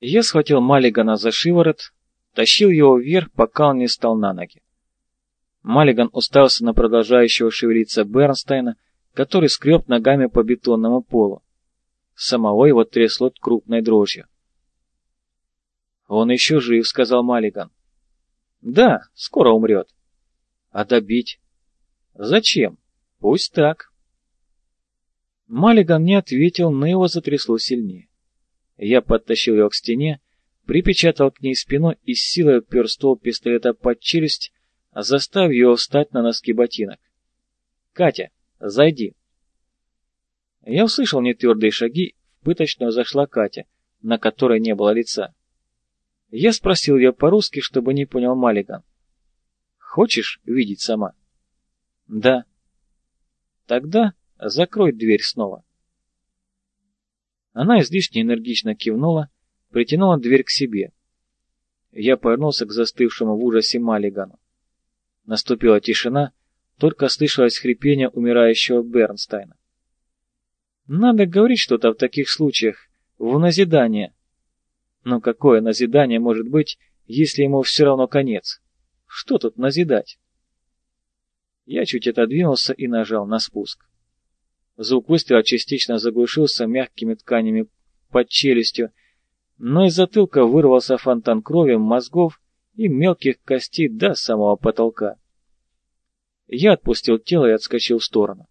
Я схватил Маллигана за шиворот, тащил его вверх, пока он не встал на ноги. Маллиган уставился на продолжающего шевелиться Бернстейна, который скреб ногами по бетонному полу. Самого его трясло крупной дрожью. «Он еще жив», — сказал Маллиган. «Да, скоро умрет». «А добить?» «Зачем? Пусть так». Маллиган не ответил, но его затрясло сильнее. Я подтащил его к стене, припечатал к ней спиной и с силой упер ствол пистолета под челюсть, заставив его встать на носки ботинок. «Катя, зайди». Я услышал нетвердые шаги, в пыточную зашла Катя, на которой не было лица. Я спросил ее по-русски, чтобы не понял Маллиган. «Хочешь видеть сама?» «Да». «Тогда закрой дверь снова». Она излишне энергично кивнула, притянула дверь к себе. Я повернулся к застывшему в ужасе Маллигану. Наступила тишина, только слышалось хрипение умирающего Бернстейна. Надо говорить что-то в таких случаях, в назидание. Но какое назидание может быть, если ему все равно конец? Что тут назидать? Я чуть отодвинулся и нажал на спуск. Звук выстрела частично заглушился мягкими тканями под челюстью, но из затылка вырвался фонтан крови, мозгов и мелких костей до самого потолка. Я отпустил тело и отскочил в сторону.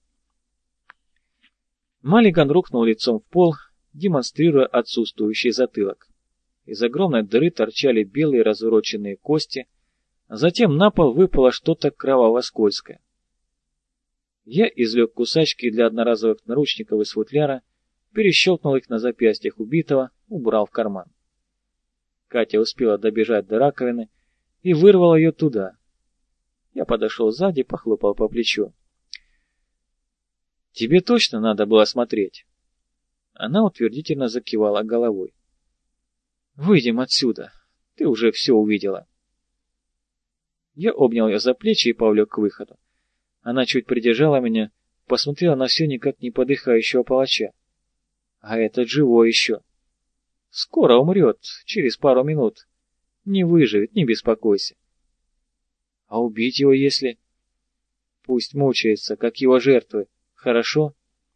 Маллиган рухнул лицом в пол, демонстрируя отсутствующий затылок. Из огромной дыры торчали белые развороченные кости, затем на пол выпало что-то кроваво-скользкое. Я извлек кусачки для одноразовых наручников из футляра, перещелкнул их на запястьях убитого, убрал в карман. Катя успела добежать до раковины и вырвала ее туда. Я подошел сзади, похлопал по плечу. «Тебе точно надо было смотреть?» Она утвердительно закивала головой. «Выйдем отсюда, ты уже все увидела». Я обнял ее за плечи и повлек к выходу. Она чуть придержала меня, посмотрела на все никак не подыхающего палача. А этот живой еще. Скоро умрет, через пару минут. Не выживет, не беспокойся. А убить его если... Пусть мучается, как его жертвы. Хорошо?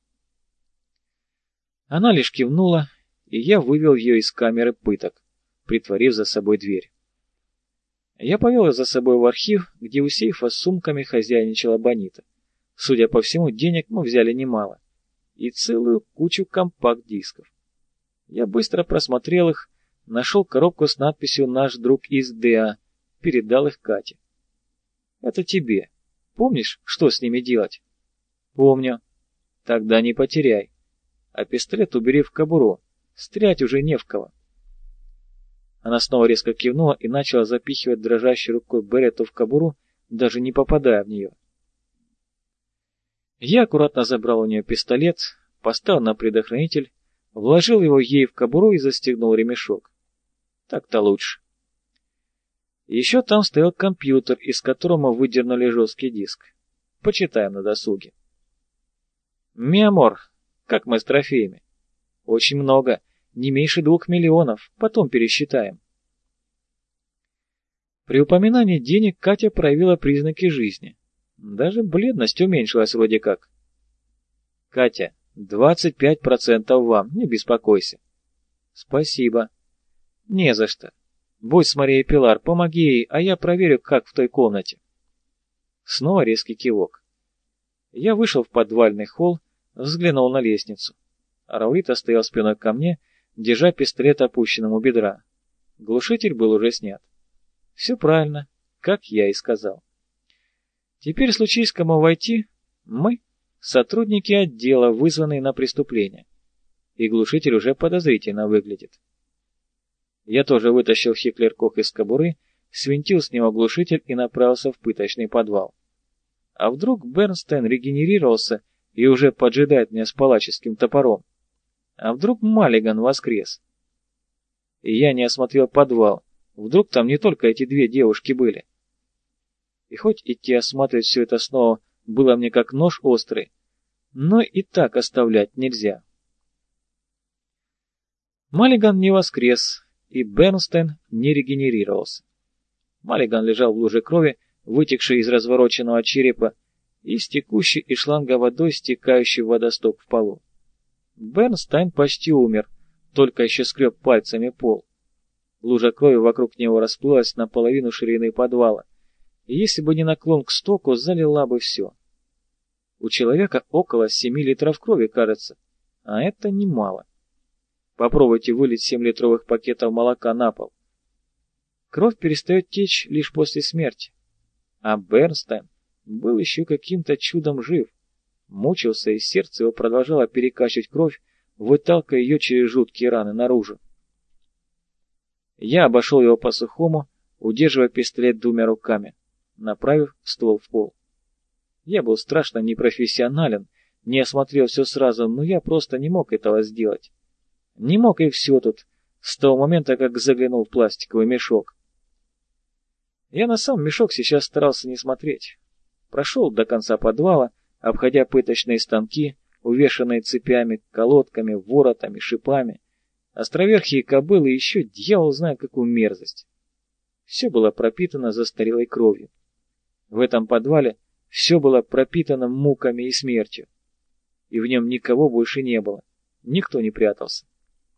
Она лишь кивнула, и я вывел ее из камеры пыток, притворив за собой дверь. Я повел ее за собой в архив, где у сейфа с сумками хозяйничала Бонита. Судя по всему, денег мы взяли немало. И целую кучу компакт-дисков. Я быстро просмотрел их, нашел коробку с надписью «Наш друг из ДА», передал их Кате. «Это тебе. Помнишь, что с ними делать?» «Помню». «Тогда не потеряй. А пистолет убери в кобуру. Стрелять уже не в кого». Она снова резко кивнула и начала запихивать дрожащей рукой беретту в кобуру, даже не попадая в нее. Я аккуратно забрал у нее пистолет, поставил на предохранитель, вложил его ей в кобуру и застегнул ремешок. Так-то лучше. Еще там стоял компьютер, из которого мы выдернули жесткий диск. Почитаем на досуге. «Миамор, как мы с трофеями?» «Очень много, не меньше 2 миллионов, потом пересчитаем». При упоминании денег Катя проявила признаки жизни. Даже бледность уменьшилась вроде как. «Катя, 25% вам, не беспокойся». «Спасибо». «Не за что. Будь с Марией Пилар, помоги ей, а я проверю, как в той комнате». Снова резкий кивок. Я вышел в подвальный холл, взглянул на лестницу. Раулита стоял спиной ко мне, держа пистолет опущенным у бедра. Глушитель был уже снят. Все правильно, как я и сказал. Теперь, случись кому войти, мы — сотрудники отдела, вызванные на преступление. И глушитель уже подозрительно выглядит. Я тоже вытащил Хеклер-Кох из кобуры, свинтил с него глушитель и направился в пыточный подвал. А вдруг Бернстейн регенерировался и уже поджидает меня с палаческим топором? А вдруг Маллиган воскрес? И я не осмотрел подвал. Вдруг там не только эти 2 девушки были? И хоть идти осматривать все это снова было мне как нож острый, но и так оставлять нельзя. Маллиган не воскрес, и Бернстайн не регенерировался. Маллиган лежал в луже крови, вытекшей из развороченного черепа, и с текущей из шланга водой, стекающей в водосток в полу. Бернстайн почти умер, только еще скреб пальцами пол. Лужа крови вокруг него расплылась наполовину ширины подвала, и если бы не наклон к стоку, залила бы все. У человека около 7 литров крови, кажется, а это немало. Попробуйте вылить 7 литровых пакетов молока на пол. Кровь перестает течь лишь после смерти. А Бернстайн был еще каким-то чудом жив. Мучился, и сердце его продолжало перекачивать кровь, выталкивая ее через жуткие раны наружу. Я обошел его по-сухому, удерживая пистолет двумя руками, направив ствол в пол. Я был страшно непрофессионален, не осмотрел все сразу, но я просто не мог этого сделать. Не мог, и все тут, с того момента, как заглянул в пластиковый мешок. Я на сам мешок сейчас старался не смотреть. Прошел до конца подвала, обходя пыточные станки, увешанные цепями, колодками, воротами, шипами, островерхие кобылы и еще дьявол знает какую мерзость. Все было пропитано застарелой кровью. В этом подвале все было пропитано муками и смертью. И в нем никого больше не было. Никто не прятался.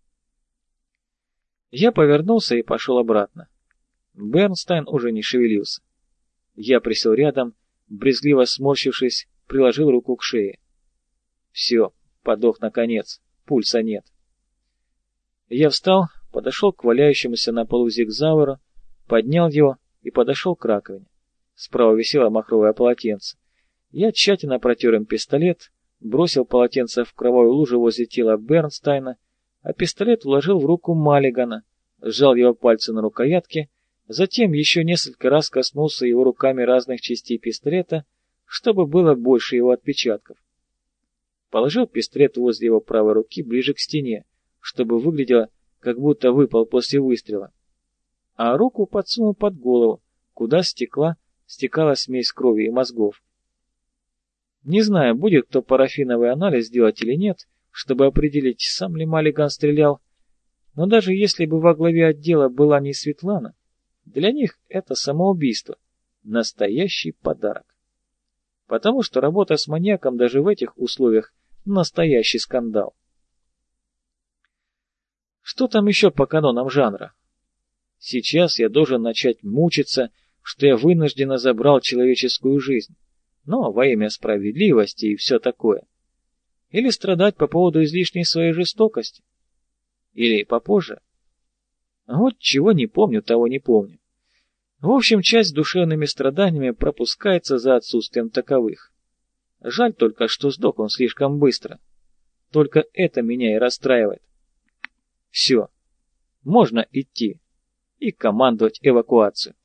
Я повернулся и пошел обратно. Бернстайн уже не шевелился. Я присел рядом, брезгливо сморщившись, приложил руку к шее. Все, подох наконец, пульса нет. Я встал, подошел к валяющемуся на полу зигзавру, поднял его и подошел к раковине. Справа висело махровое полотенце. Я тщательно протер им пистолет, бросил полотенце в кровавую лужу возле тела Бернстайна, а пистолет вложил в руку Маллигана, сжал его пальцы на рукоятке, затем еще несколько раз коснулся его руками разных частей пистолета, чтобы было больше его отпечатков. Положил пистолет возле его правой руки ближе к стене, чтобы выглядело, как будто выпал после выстрела, а руку подсунул под голову, куда стекала смесь крови и мозгов. Не знаю, будет кто парафиновый анализ делать или нет, чтобы определить, сам ли Маллиган стрелял, но даже если бы во главе отдела была не Светлана, для них это самоубийство, настоящий подарок. Потому что работа с маньяком даже в этих условиях настоящий скандал. Что там еще по канонам жанра? Сейчас я должен начать мучиться, что я вынужденно забрал человеческую жизнь, но во имя справедливости и все такое. Или страдать по поводу излишней своей жестокости. Или попозже. Вот чего не помню, того не помню. В общем, часть с душевными страданиями пропускается за отсутствием таковых. Жаль только, что сдох он слишком быстро. Только это меня и расстраивает. Все. Можно идти и командовать эвакуацию.